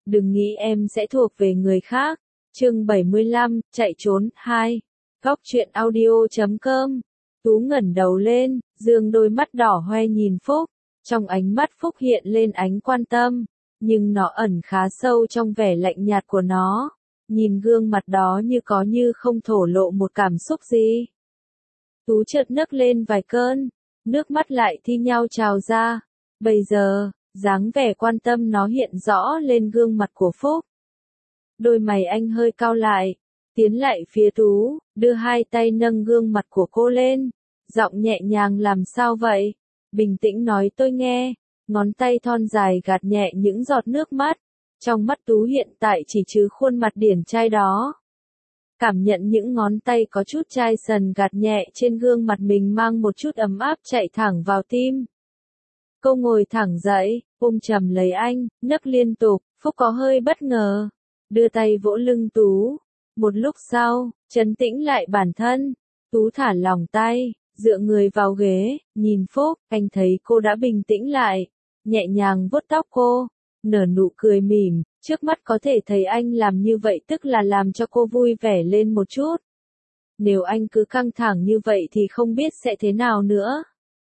Đừng nghĩ em sẽ thuộc về người khác. Chương 75, chạy trốn 2. Góc truyện audio.com. Tú ngẩng đầu lên, dương đôi mắt đỏ hoe nhìn Phúc. Trong ánh mắt Phúc hiện lên ánh quan tâm, nhưng nó ẩn khá sâu trong vẻ lạnh nhạt của nó. Nhìn gương mặt đó như không thổ lộ một cảm xúc gì. Tú chợt nấc lên vài cơn, nước mắt lại thi nhau trào ra. Bây giờ, dáng vẻ quan tâm nó hiện rõ lên gương mặt của Phúc. Đôi mày anh hơi cau lại, tiến lại phía Tú, đưa hai tay nâng gương mặt của cô lên, giọng nhẹ nhàng làm sao vậy? Bình tĩnh nói tôi nghe, ngón tay thon dài gạt nhẹ những giọt nước mắt. Trong mắt Tú hiện tại chỉ trừ khuôn mặt điển trai đó. Cảm nhận những ngón tay có chút chai sần gạt nhẹ trên gương mặt mình mang một chút ấm áp chạy thẳng vào tim. Cô ngồi thẳng dậy, ôm chầm lấy anh, nấc liên tục. Phúc có hơi bất ngờ, đưa tay vỗ lưng Tú. Một lúc sau, trấn tĩnh lại bản thân, Tú thả lỏng tay, dựa người vào ghế, nhìn Phúc, anh thấy cô đã bình tĩnh lại, nhẹ nhàng vuốt tóc cô, nở nụ cười mỉm, trước mắt có thể thấy anh làm như vậy tức là làm cho cô vui vẻ lên một chút. Nếu anh cứ căng thẳng như vậy thì không biết sẽ thế nào nữa.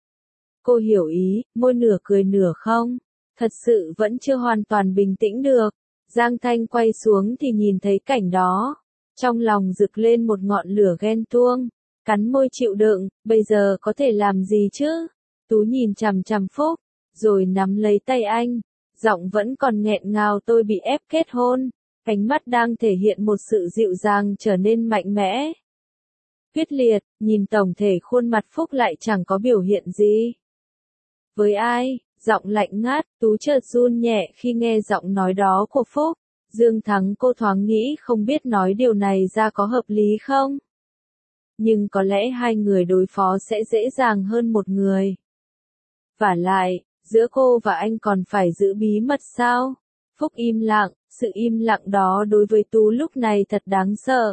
Cô hiểu ý, môi nửa cười nửa không, thật sự vẫn chưa hoàn toàn bình tĩnh được. Giang Thanh quay xuống thì nhìn thấy cảnh đó, trong lòng rực lên một ngọn lửa ghen tuông, cắn môi chịu đựng, bây giờ có thể làm gì chứ? Tú nhìn chằm chằm Phúc, rồi nắm lấy tay anh, giọng vẫn còn nghẹn ngào tôi bị ép kết hôn, ánh mắt đang thể hiện một sự dịu dàng trở nên mạnh mẽ. Quyết liệt, nhìn tổng thể khuôn mặt Phúc lại chẳng có biểu hiện gì. Với ai? Giọng lạnh ngắt, Tú chợt run nhẹ khi nghe giọng nói đó của Phúc. Dương Thắng cô thoáng nghĩ không biết nói điều này ra có hợp lý không? Nhưng có lẽ hai người đối phó sẽ dễ dàng hơn một người. Vả lại, giữa cô và anh còn phải giữ bí mật sao? Phúc im lặng, sự im lặng đó đối với Tú lúc này thật đáng sợ.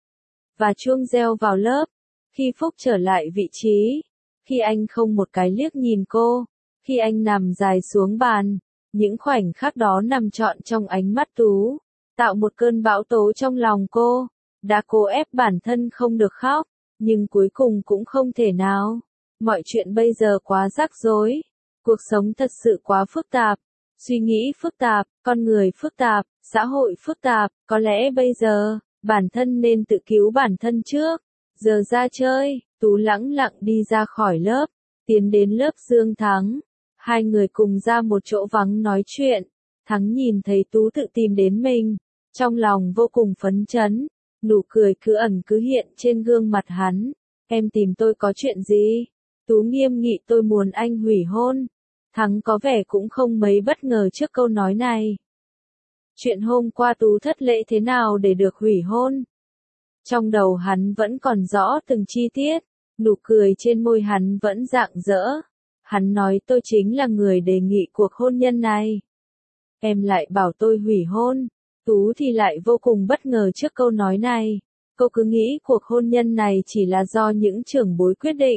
Và chuông reo vào lớp, khi Phúc trở lại vị trí, khi anh không một cái liếc nhìn cô. Khi anh nằm dài xuống bàn, những khoảnh khắc đó nằm trọn trong ánh mắt Tú, tạo một cơn bão tố trong lòng cô. Đã cố ép bản thân không được khóc, nhưng cuối cùng cũng không thể nào. Mọi chuyện bây giờ quá rắc rối, cuộc sống thật sự quá phức tạp, suy nghĩ phức tạp, con người phức tạp, xã hội phức tạp, có lẽ bây giờ, bản thân nên tự cứu bản thân trước. Giờ ra chơi, Tú lẳng lặng đi ra khỏi lớp, tiến đến lớp Dương Thắng. Hai người cùng ra một chỗ vắng nói chuyện, Thắng nhìn thấy Tú tự tìm đến mình, trong lòng vô cùng phấn chấn, nụ cười cứ ẩn cứ hiện trên gương mặt hắn. Em tìm tôi có chuyện gì? Tú nghiêm nghị tôi muốn anh hủy hôn. Thắng có vẻ cũng không mấy bất ngờ trước câu nói này. Chuyện hôm qua Tú thất lễ thế nào để được hủy hôn? Trong đầu hắn vẫn còn rõ từng chi tiết, nụ cười trên môi hắn vẫn rạng rỡ. Hắn nói tôi chính là người đề nghị cuộc hôn nhân này. Em lại bảo tôi hủy hôn. Tú thì lại vô cùng bất ngờ trước câu nói này. Cô cứ nghĩ cuộc hôn nhân này chỉ là do những trưởng bối quyết định.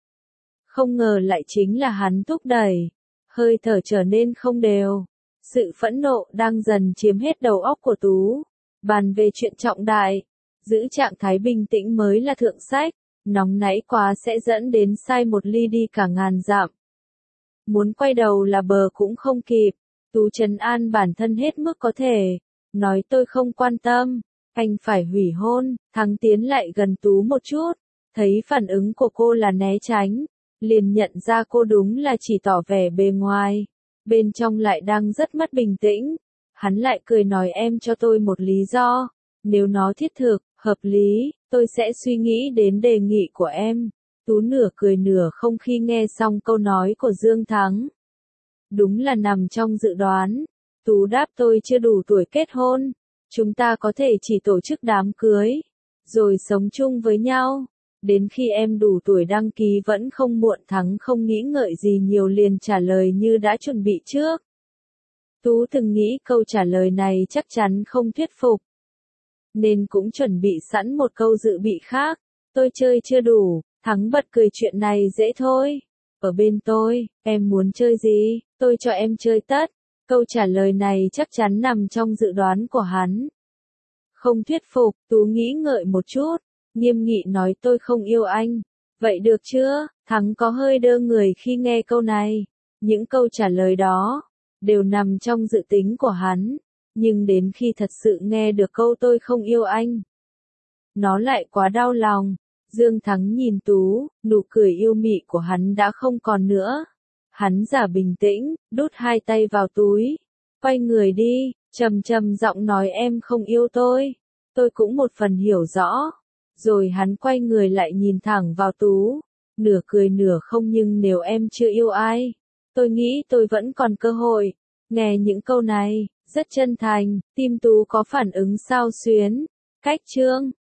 Không ngờ lại chính là hắn thúc đẩy. Hơi thở trở nên không đều. Sự phẫn nộ đang dần chiếm hết đầu óc của Tú. Bàn về chuyện trọng đại. Giữ trạng thái bình tĩnh mới là thượng sách. Nóng nảy quá sẽ dẫn đến sai một ly đi cả ngàn dặm. Muốn quay đầu là bờ cũng không kịp. Tú trấn an bản thân hết mức có thể. Nói tôi không quan tâm. Anh phải hủy hôn. Thắng tiến lại gần Tú một chút. Thấy phản ứng của cô là né tránh. Liền nhận ra cô đúng là chỉ tỏ vẻ bề ngoài. Bên trong lại đang rất mất bình tĩnh. Hắn lại cười nói em cho tôi một lý do. Nếu nó thiết thực, hợp lý, tôi sẽ suy nghĩ đến đề nghị của em. Tú nửa cười nửa không khi nghe xong câu nói của Dương Thắng. Đúng là nằm trong dự đoán. Tú đáp tôi chưa đủ tuổi kết hôn. Chúng ta có thể chỉ tổ chức đám cưới, rồi sống chung với nhau. Đến khi em đủ tuổi đăng ký vẫn không muộn. Thắng không nghĩ ngợi gì nhiều liền trả lời như đã chuẩn bị trước. Tú từng nghĩ câu trả lời này chắc chắn không thuyết phục, nên cũng chuẩn bị sẵn một câu dự bị khác. Tôi chơi chưa đủ. Thắng bật cười chuyện này dễ thôi. Ở bên tôi, em muốn chơi gì, tôi cho em chơi tất. Câu trả lời này chắc chắn nằm trong dự đoán của hắn. Không thuyết phục, Tú nghĩ ngợi một chút, nghiêm nghị nói tôi không yêu anh. Vậy được chưa? Thắng có hơi đơ người khi nghe câu này. Những câu trả lời đó đều nằm trong dự tính của hắn, nhưng đến khi thật sự nghe được câu tôi không yêu anh, nó lại quá đau lòng. Dương Thắng nhìn Tú, nụ cười yêu mị của hắn đã không còn nữa. Hắn giả bình tĩnh, đút hai tay vào túi, quay người đi, trầm giọng nói em không yêu tôi cũng một phần hiểu rõ. Rồi hắn quay người lại nhìn thẳng vào Tú, nửa cười nửa không nhưng nếu em chưa yêu ai, tôi nghĩ tôi vẫn còn cơ hội. Nghe những câu này, rất chân thành, tim Tú có phản ứng xao xuyến. Cách chương